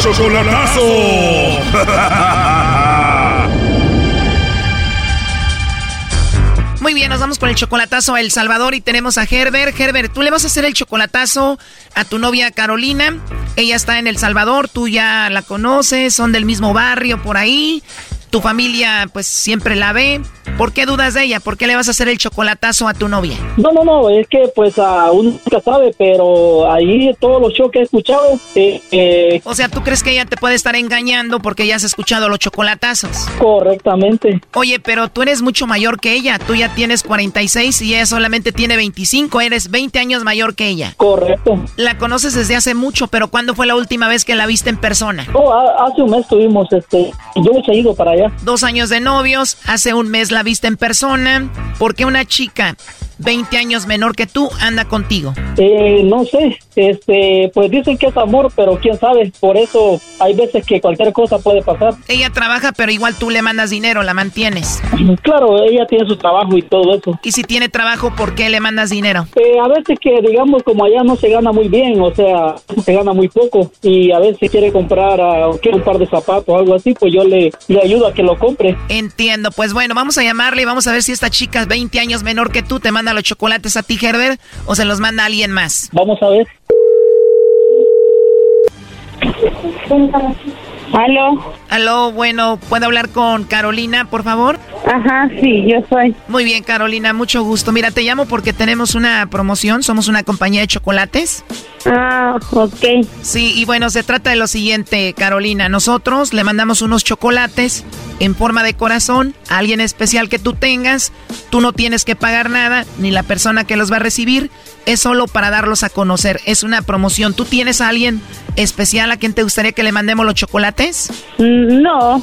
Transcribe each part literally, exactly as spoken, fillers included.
chocolatazo. Muy bien, nos vamos con el chocolatazo a El Salvador y tenemos a Herbert. Herbert, tú le vas a hacer el chocolatazo a tu novia Carolina. Ella está en El Salvador, tú ya la conoces, son del mismo barrio por ahí. Tu familia pues siempre la ve. ¿Por qué dudas de ella? ¿Por qué le vas a hacer el chocolatazo a tu novia? No, no, no, es que pues uh, uno nunca sabe, pero ahí todos los shows que he escuchado... Eh, eh, o sea, ¿tú crees que ella te puede estar engañando porque ya has escuchado los chocolatazos? Correctamente. Oye, pero tú eres mucho mayor que ella. Tú ya tienes cuarenta y seis y ella solamente tiene veinticinco. Eres veinte años mayor que ella. Correcto. La conoces desde hace mucho, pero ¿cuándo fue la última vez que la viste en persona? Oh, hace un mes tuvimos, este, yo he ido para allá. Dos años de novios, hace un mes la viste en persona. ¿Por qué una chica veinte años menor que tú anda contigo? Eh, no sé, este, pues dicen que es amor, pero quién sabe, por eso hay veces que cualquier cosa puede pasar. Ella trabaja, pero igual tú le mandas dinero, la mantienes. Claro, ella tiene su trabajo y todo eso. Y si tiene trabajo, ¿por qué le mandas dinero? Eh, a veces que, digamos, como allá no se gana muy bien, o sea, se gana muy poco, y a veces quiere comprar uh, quiere un par de zapatos o algo así, pues yo le, le ayudo a que lo compre. Entiendo, pues bueno, vamos a llamarle y vamos a ver si esta chica veinte años menor que tú te manda los chocolates a ti, Herbert, o se los manda a alguien más. Vamos a ver. ¿Aló? Aló, bueno, ¿puedo hablar con Carolina, por favor? Ajá, sí, yo soy. Muy bien, Carolina, mucho gusto. Mira, te llamo porque tenemos una promoción, somos una compañía de chocolates. Ah, ok. Sí, y bueno, se trata de lo siguiente, Carolina. Nosotros le mandamos unos chocolates en forma de corazón a alguien especial que tú tengas. Tú no tienes que pagar nada, ni la persona que los va a recibir. Es solo para darlos a conocer. Es una promoción. ¿Tú tienes a alguien especial a quien te gustaría que le mandemos los chocolates? No.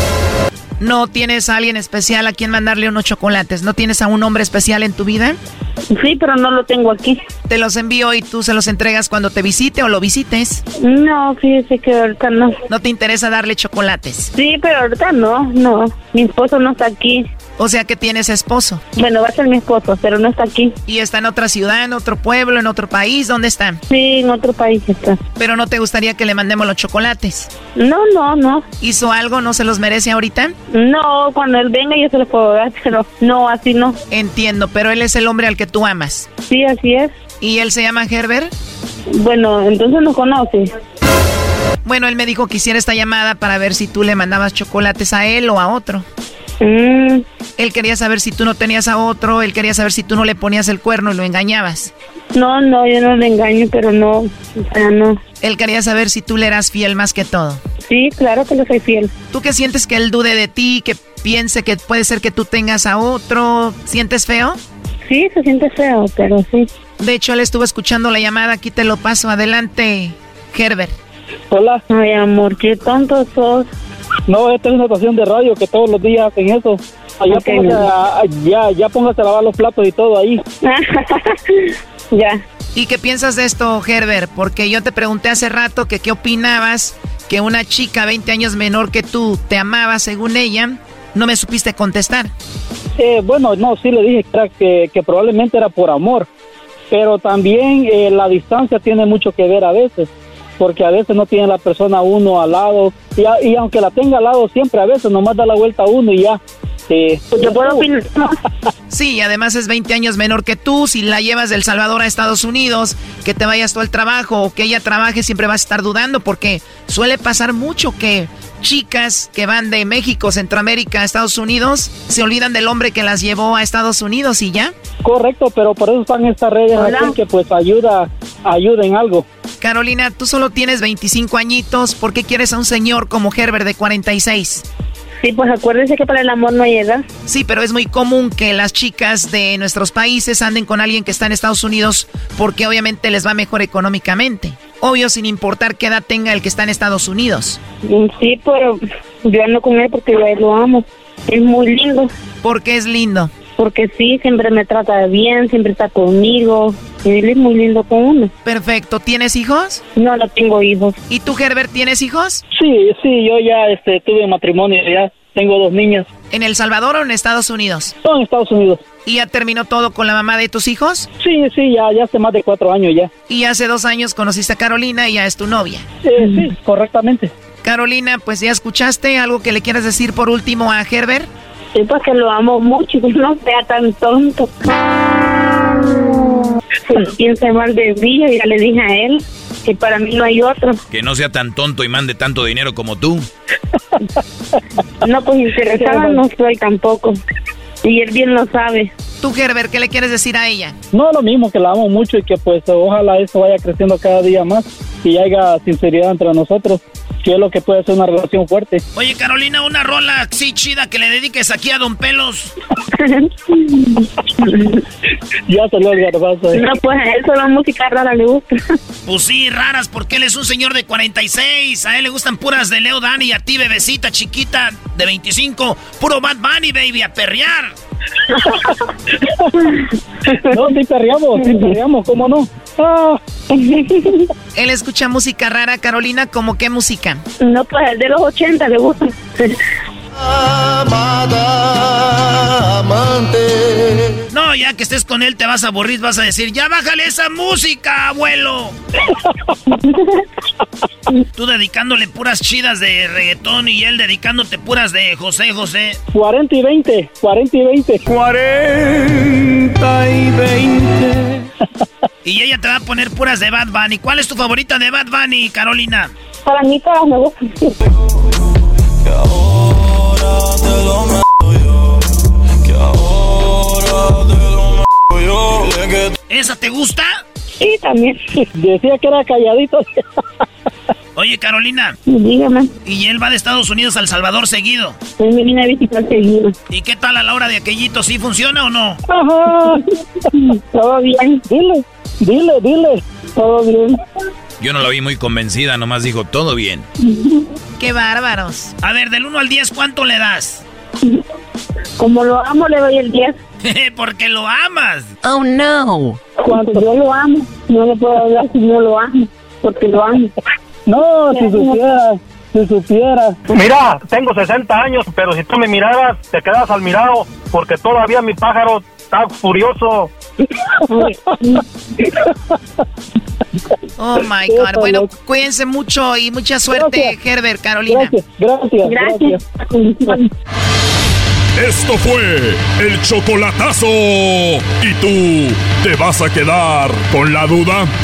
¿No tienes a alguien especial a quien mandarle unos chocolates? ¿No tienes a un hombre especial en tu vida? Sí, pero no lo tengo aquí. Te los envío y tú se los entregas cuando te visite o lo visites. No, fíjese que ahorita no. ¿No te interesa darle chocolates? Sí, pero ahorita no, no. Mi esposo no está aquí. O sea que tienes esposo. Bueno, va a ser mi esposo, pero no está aquí. ¿Y está en otra ciudad, en otro pueblo, en otro país? ¿Dónde está? Sí, en otro país está. ¿Pero no te gustaría que le mandemos los chocolates? No, no, no. ¿Hizo algo? ¿No se los merece ahorita? No, cuando él venga yo se los puedo dar, pero no, así no. Entiendo, pero él es el hombre al que tú amas. Sí, así es. ¿Y él se llama Herbert? Bueno, entonces no conoce. Bueno, él me dijo que hiciera esta llamada para ver si tú le mandabas chocolates a él o a otro. Mm. Él quería saber si tú no tenías a otro, él quería saber si tú no le ponías el cuerno y lo engañabas. No, no, yo no le engaño, pero no, o sea, no. Él quería saber si tú le eras fiel más que todo. Sí, claro que le soy fiel. ¿Tú qué sientes que él dude de ti, que piense que puede ser que tú tengas a otro? ¿Sientes feo? Sí, se siente feo, pero sí. De hecho, él estuvo escuchando la llamada, aquí te lo paso. Adelante, Herbert. Hola. Ay, amor, qué tonto sos. No, esta es una estación de radio que todos los días hacen eso. Allá okay, póngase a, ya, ya póngase a lavar los platos y todo ahí. Ya. ¿Y qué piensas de esto, Herbert? Porque yo te pregunté hace rato que qué opinabas, que una chica veinte años menor que tú te amaba, según ella, no me supiste contestar. Eh, bueno, no, sí le dije que, que, que probablemente era por amor, pero también eh, la distancia tiene mucho que ver a veces, porque a veces no tiene la persona uno al lado, y, a, y aunque la tenga al lado siempre, a veces nomás da la vuelta a uno y ya. Eh, ¿Yo puedo opinar? Sí, y además es veinte años menor que tú. Si la llevas de El Salvador a Estados Unidos, que te vayas todo el trabajo o que ella trabaje, siempre vas a estar dudando, porque suele pasar mucho que chicas que van de México, Centroamérica a Estados Unidos se olvidan del hombre que las llevó a Estados Unidos y ya. Correcto, pero por eso están estas redes aquí que pues ayuda, ayuda en algo. Carolina, tú solo tienes veinticinco añitos, ¿por qué quieres a un señor como Herbert de cuarenta y seis? Sí, pues acuérdense que para el amor no hay edad. Sí, pero es muy común que las chicas de nuestros países anden con alguien que está en Estados Unidos porque obviamente les va mejor económicamente. Obvio, sin importar qué edad tenga el que está en Estados Unidos. Sí, pero yo ando con él porque yo a él lo amo. Es muy lindo. ¿Por qué es lindo? Porque sí, siempre me trata bien, siempre está conmigo. Él es muy lindo con uno. Perfecto. ¿Tienes hijos? No, no tengo hijos. ¿Y tú, Herbert, tienes hijos? Sí, sí, yo ya este, tuve matrimonio, ya tengo dos niñas. ¿En El Salvador o en Estados Unidos? No, en Estados Unidos. ¿Y ya terminó todo con la mamá de tus hijos? Sí, sí, ya, ya hace más de cuatro años ya. Y hace dos años conociste a Carolina y ya es tu novia. Eh, sí, correctamente. Carolina, pues ya escuchaste algo que le quieras decir por último a Herbert. Sí, porque lo amo mucho, que no sea tan tonto. Si piensa mal de mí, ya le dije a él que para mí no hay otro. Que no sea tan tonto y mande tanto dinero como tú. No, pues interesada no soy tampoco. Y él bien lo sabe. Tú, Herbert, ¿qué le quieres decir a ella? No, lo mismo, que la amo mucho y que pues ojalá eso vaya creciendo cada día más y haya sinceridad entre nosotros, que es lo que puede ser una relación fuerte. Oye, Carolina, una rola así chida que le dediques aquí a Don Pelos. Ya salió el garbazo. Eh. No, pues a él solo música rara le gusta. Pues sí, raras, porque él es un señor de cuarenta y seis. A él le gustan puras de Leo Dan y a ti, bebecita chiquita de veinticinco. Puro Bad Bunny, baby, a perrear. No, sí perreamos, sí perreamos, ¿cómo no? Ah. Él escucha música rara, Carolina, ¿cómo qué música? No, pues el de los ochenta le gusta. Amada amante. No, ya que estés con él te vas a aburrir, vas a decir, ya bájale esa música, abuelo. Tú dedicándole puras chidas de reggaetón y él dedicándote puras de José José. cuarenta y veinte, cuarenta y veinte. cuarenta y veinte. Y ella te va a poner puras de Bad Bunny. ¿Cuál es tu favorita de Bad Bunny, Carolina? Para mí todas me gustan. Que ahora te lo meto yo, que ahora te lo meto yo. ¿Esa te gusta? Sí, también. Decía que era calladito. Oye, Carolina. Dígame. Y él va de Estados Unidos a El Salvador seguido. Él me viene a visitar seguido. ¿Y qué tal a la hora de aquellito? ¿Sí funciona o no? Ajá. Todo bien. Dile, dile, dile. Todo bien. Yo no la vi muy convencida, nomás dijo, todo bien. ¡Qué bárbaros! A ver, del uno al diez, ¿cuánto le das? Como lo amo, le doy el diez. Porque lo amas. ¡Oh, no! Cuando yo lo amo, no le puedo hablar si no lo amo, porque lo amo. No, si supiera, si supiera. Mira, tengo sesenta años, pero si tú me miraras, te quedas al mirado, porque todavía mi pájaro está furioso. Oh my God. Bueno, cuídense mucho y mucha suerte, gracias. Herbert, Carolina. Gracias, gracias, gracias. Gracias. Esto fue el chocolatazo. ¿Y tú te vas a quedar con la duda?